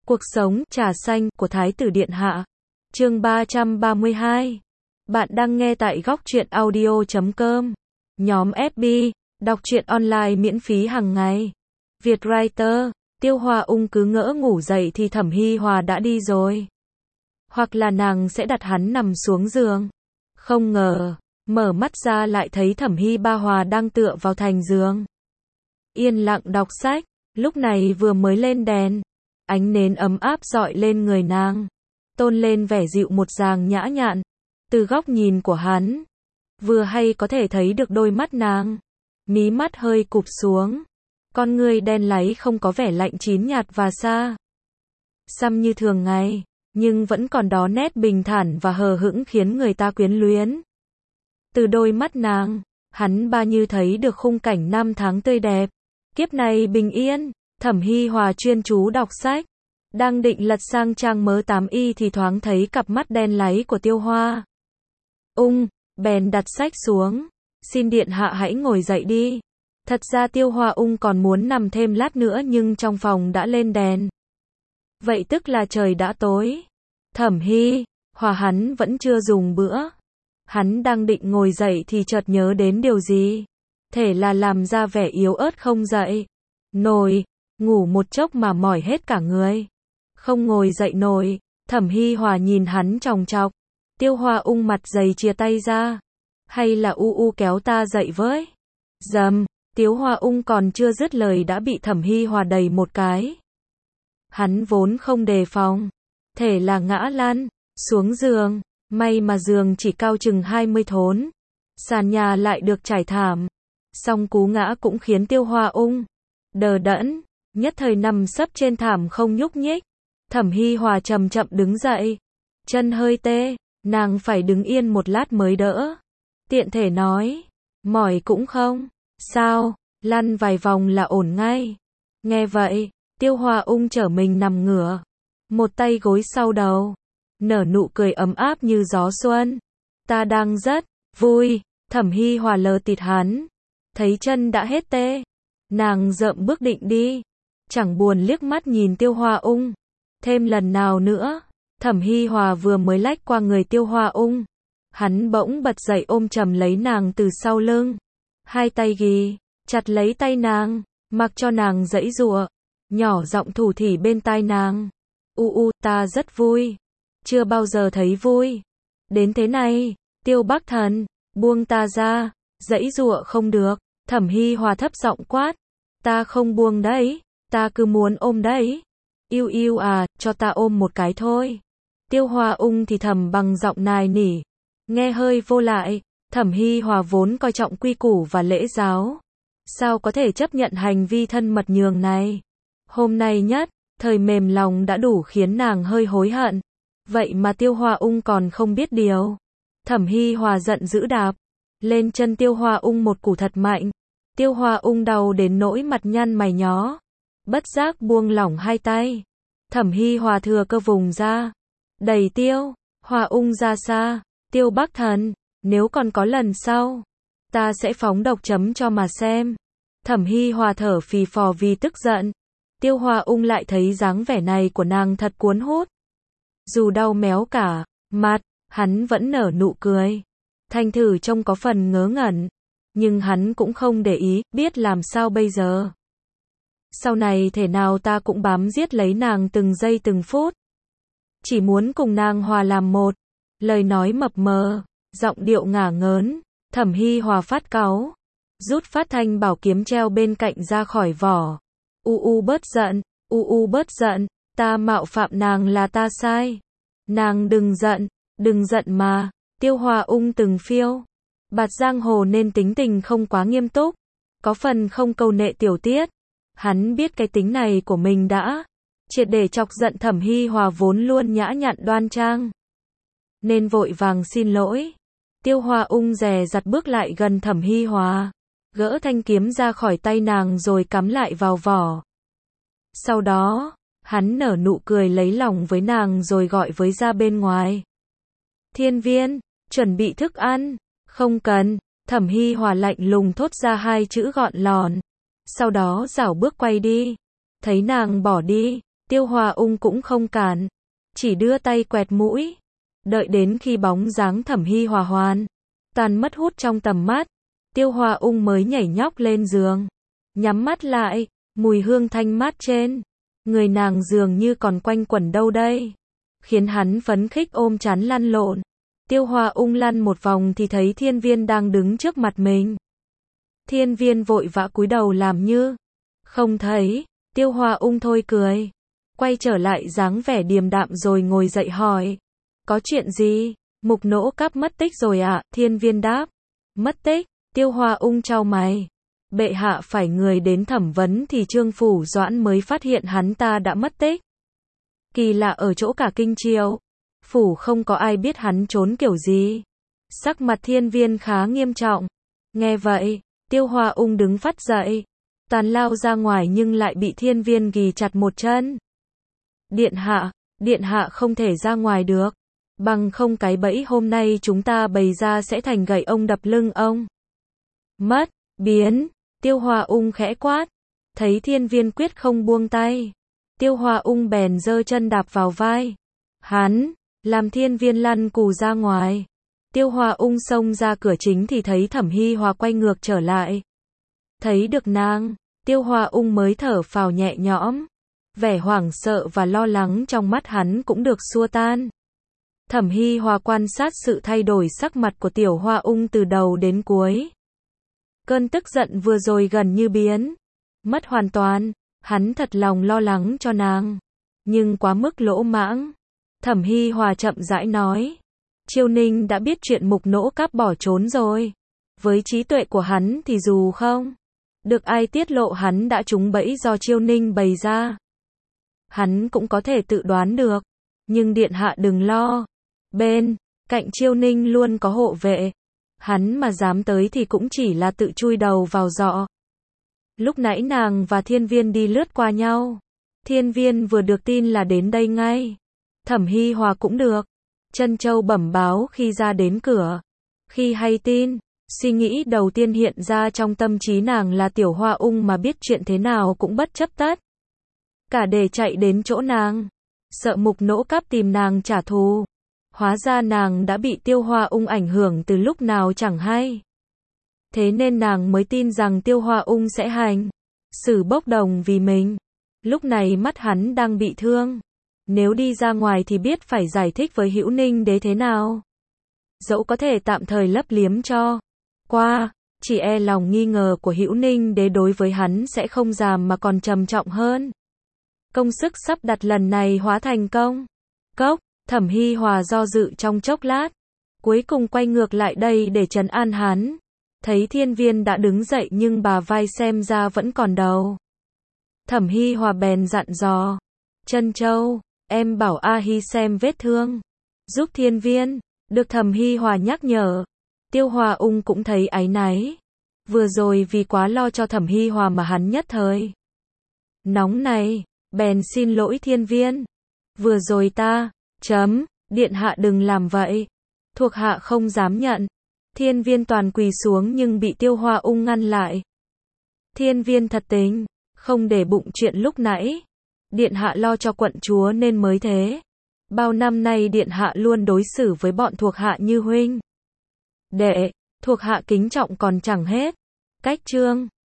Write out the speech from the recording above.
Cuộc sống, trà xanh, của Thái tử Điện Hạ. Chương 332. Bạn đang nghe tại góc truyện audio.com. Nhóm FB, đọc truyện online miễn phí hàng ngày. Vietwriter, Tiêu Hoa Ung cứ ngỡ ngủ dậy thì Thẩm Hi Hòa đã đi rồi. Hoặc là nàng sẽ đặt hắn nằm xuống giường. Không ngờ, mở mắt ra lại thấy Thẩm Hi Ba Hòa đang tựa vào thành giường. Yên lặng đọc sách, lúc này vừa mới lên đèn. Ánh nến ấm áp dọi lên người nàng, tôn lên vẻ dịu một dàng nhã nhặn. Từ góc nhìn của hắn, vừa hay có thể thấy được đôi mắt nàng. Mí mắt hơi cụp xuống, con ngươi đen láy không có vẻ lạnh chín nhạt và xa xăm như thường ngày, nhưng vẫn còn đó nét bình thản và hờ hững khiến người ta quyến luyến. Từ đôi mắt nàng, hắn ba như thấy được khung cảnh năm tháng tươi đẹp, kiếp này bình yên. Thẩm Hi Hòa chuyên chú đọc sách, đang định lật sang trang mớ 8y thì thoáng thấy cặp mắt đen láy của Tiêu Hoa Ung, bèn đặt sách xuống. Xin điện hạ hãy ngồi dậy đi. Thật ra Tiêu Hoa Ung còn muốn nằm thêm lát nữa nhưng trong phòng đã lên đèn. Vậy tức là trời đã tối. Thẩm Hi Hòa hắn vẫn chưa dùng bữa. Hắn đang định ngồi dậy thì chợt nhớ đến điều gì. Thể là làm ra vẻ yếu ớt không dậy nổi. Ngủ một chốc mà mỏi hết cả người, không ngồi dậy nổi. Thẩm Hi Hòa nhìn hắn chòng chọc. Tiêu Hoa Ung mặt dày chìa tay ra. Hay là u kéo ta dậy với. Dầm, Tiêu Hoa Ung còn chưa dứt lời đã bị Thẩm Hi Hòa đẩy một cái. Hắn vốn không đề phòng, thể là ngã lăn xuống giường. May mà giường chỉ cao chừng 20 thốn, sàn nhà lại được trải thảm. Song cú ngã cũng khiến Tiêu Hoa Ung đờ đẫn, nhất thời nằm sấp trên thảm không nhúc nhích. Thẩm Hi Hòa chậm chậm đứng dậy, chân hơi tê, nàng phải đứng yên một lát mới đỡ. Tiện thể nói, mỏi cũng không sao, lăn vài vòng là ổn ngay. Nghe vậy, Tiêu Hoa Ung trở mình nằm ngửa, một tay gối sau đầu, nở nụ cười ấm áp như gió xuân. Ta đang rất vui. Thẩm Hi Hòa lờ tịt hắn, thấy chân đã hết tê, nàng dợm bước định đi, chẳng buồn liếc mắt nhìn Tiêu Hoa Ung thêm lần nào nữa. Thẩm Hi Hòa vừa mới lách qua người Tiêu Hoa Ung, hắn bỗng bật dậy ôm chầm lấy nàng từ sau lưng, hai tay ghì chặt lấy tay nàng, mặc cho nàng giãy giụa, nhỏ giọng thủ thỉ bên tai nàng. Ta rất vui, chưa bao giờ thấy vui đến thế này. Tiêu Bắc Thần, buông ta ra. Giãy giụa không được. Thẩm Hi Hòa thấp giọng quát, ta không buông đấy, ta cứ muốn ôm đấy. Yêu à, cho ta ôm một cái thôi. Tiêu Hoa Ung thì thầm bằng giọng nài nỉ, nghe hơi vô lại. Thẩm Hi Hòa vốn coi trọng quy củ và lễ giáo, sao có thể chấp nhận hành vi thân mật nhường này. Hôm nay nhất thời mềm lòng đã đủ khiến nàng hơi hối hận. Vậy mà Tiêu Hoa Ung còn không biết điều. Thẩm Hi Hòa giận dữ đạp lên chân Tiêu Hoa Ung một cú thật mạnh. Tiêu Hoa Ung đau đến nỗi mặt nhăn mày nhó, bất giác buông lỏng hai tay. Thẩm Hi Hòa thừa cơ vùng ra, đẩy Tiêu Hoa Ung ra xa. Tiêu Bắc Thần, nếu còn có lần sau, ta sẽ phóng độc chấm cho mà xem. Thẩm Hi Hòa thở phì phò vì tức giận. Tiêu Hoa Ung lại thấy dáng vẻ này của nàng thật cuốn hút. Dù đau méo cả mặt, hắn vẫn nở nụ cười. Thanh thử trông có phần ngớ ngẩn, nhưng hắn cũng không để ý, biết làm sao bây giờ. Sau này thể nào ta cũng bám giết lấy nàng từng giây từng phút. Chỉ muốn cùng nàng hòa làm một. Lời nói mập mờ, giọng điệu ngả ngớn. Thẩm Hi Hòa phát cáu, rút phát thanh bảo kiếm treo bên cạnh ra khỏi vỏ. Bớt giận, bớt giận, ta mạo phạm nàng là ta sai. Nàng đừng giận mà. Tiêu Hoa Ung từng phiêu bạt giang hồ nên tính tình không quá nghiêm túc, có phần không câu nệ tiểu tiết. Hắn biết cái tính này của mình đã triệt để chọc giận Thẩm Hi Hòa vốn luôn nhã nhặn đoan trang, nên vội vàng xin lỗi. Tiêu Hoa Ung dè dặt bước lại gần Thẩm Hi Hòa, gỡ thanh kiếm ra khỏi tay nàng rồi cắm lại vào vỏ. Sau đó, hắn nở nụ cười lấy lòng với nàng rồi gọi với ra bên ngoài. Thiên Viên, chuẩn bị thức ăn. Không cần. Thẩm Hi Hòa lạnh lùng thốt ra hai chữ gọn lòn. Sau đó rảo bước quay đi. Thấy nàng bỏ đi, Tiêu Hoa Ung cũng không cản, chỉ đưa tay quẹt mũi. Đợi đến khi bóng dáng Thẩm Hy Hòa hoàn toàn mất hút trong tầm mắt, Tiêu Hoa Ung mới nhảy nhóc lên giường, nhắm mắt lại, mùi hương thanh mát trên người nàng dường như còn quanh quẩn đâu đây, khiến hắn phấn khích ôm chán lăn lộn. Tiêu Hoa Ung lăn một vòng thì thấy Thiên Viên đang đứng trước mặt mình. Thiên Viên vội vã cúi đầu làm như không thấy. Tiêu Hoa Ung thôi cười, quay trở lại dáng vẻ điềm đạm rồi ngồi dậy hỏi, có chuyện gì? Mục Nỗ Cáp mất tích rồi ạ? Thiên Viên đáp, mất tích. Tiêu Hoa Ung chau mày, bệ hạ phải người đến thẩm vấn thì Trương Phủ Doãn mới phát hiện hắn ta đã mất tích. Kỳ lạ ở chỗ cả kinh triều phủ không có ai biết hắn trốn kiểu gì. Sắc mặt Thiên Viên khá nghiêm trọng. Nghe vậy, Tiêu Hoa Ung đứng phắt dậy, toàn lao ra ngoài nhưng lại bị Thiên Viên ghì chặt một chân. Điện hạ không thể ra ngoài được, bằng không cái bẫy hôm nay chúng ta bày ra sẽ thành gậy ông đập lưng ông. Mất, biến, Tiêu Hoa Ung khẽ quát. Thấy Thiên Viên quyết không buông tay, Tiêu Hoa Ung bèn giơ chân đạp vào vai hắn, làm Thiên Viên lăn cù ra ngoài. Tiêu Hoa Ung xông ra cửa chính thì thấy Thẩm Hy Hòa quay ngược trở lại. Thấy được nàng, Tiêu Hoa Ung mới thở phào nhẹ nhõm. Vẻ hoảng sợ và lo lắng trong mắt hắn cũng được xua tan. Thẩm Hy Hòa quan sát sự thay đổi sắc mặt của Tiểu Hoa Ung từ đầu đến cuối. Cơn tức giận vừa rồi gần như biến mất hoàn toàn. Hắn thật lòng lo lắng cho nàng, nhưng quá mức lỗ mãng. Thẩm Hy Hòa chậm rãi nói, Chiêu Ninh đã biết chuyện Mục Nỗ Cáp bỏ trốn rồi. Với trí tuệ của hắn thì dù không được ai tiết lộ hắn đã trúng bẫy do Chiêu Ninh bày ra, hắn cũng có thể tự đoán được. Nhưng điện hạ đừng lo, bên cạnh Chiêu Ninh luôn có hộ vệ. Hắn mà dám tới thì cũng chỉ là tự chui đầu vào giọ. Lúc nãy nàng và Thiên Viên đi lướt qua nhau. Thiên Viên vừa được tin là đến đây ngay. Thẩm Hy Hòa cũng được. Trân Châu bẩm báo khi ra đến cửa. Khi hay tin, suy nghĩ đầu tiên hiện ra trong tâm trí nàng là Tiểu Hoa Ung mà biết chuyện thế nào cũng bất chấp tất cả để chạy đến chỗ nàng, sợ Mục Nỗ Cáp tìm nàng trả thù. Hóa ra nàng đã bị Tiêu Hoa Ung ảnh hưởng từ lúc nào chẳng hay. Thế nên nàng mới tin rằng Tiêu Hoa Ung sẽ hành xử bốc đồng vì mình. Lúc này mắt hắn đang bị thương. Nếu đi ra ngoài thì biết phải giải thích với Hữu Ninh Đế thế nào. Dẫu có thể tạm thời lấp liếm cho qua, chỉ e lòng nghi ngờ của Hữu Ninh Đế đối với hắn sẽ không giảm mà còn trầm trọng hơn. Công sức sắp đặt lần này hóa thành công cốc. Thẩm Hy Hòa do dự trong chốc lát, cuối cùng quay ngược lại đây để trấn an hắn. Thấy Thiên Viên đã đứng dậy nhưng bà vai xem ra vẫn còn đau. Thẩm Hy Hòa bèn dặn dò, Trân Châu, em bảo A Hi xem vết thương giúp Thiên Viên. Được Thẩm Hy Hòa nhắc nhở, Tiêu Hoa Ung cũng thấy áy náy. Vừa rồi vì quá lo cho Thẩm Hy Hòa mà hắn nhất thời nóng này, bèn xin lỗi Thiên Viên. Vừa rồi ta điện hạ đừng làm vậy. Thuộc hạ không dám nhận. Thiên Viên toàn quỳ xuống nhưng bị Tiêu Hoa Ung ngăn lại. Thiên Viên thật tình không để bụng chuyện lúc nãy. Điện hạ lo cho quận chúa nên mới thế. Bao năm nay điện hạ luôn đối xử với bọn thuộc hạ như huynh đệ. Thuộc hạ kính trọng còn chẳng hết. Cách chương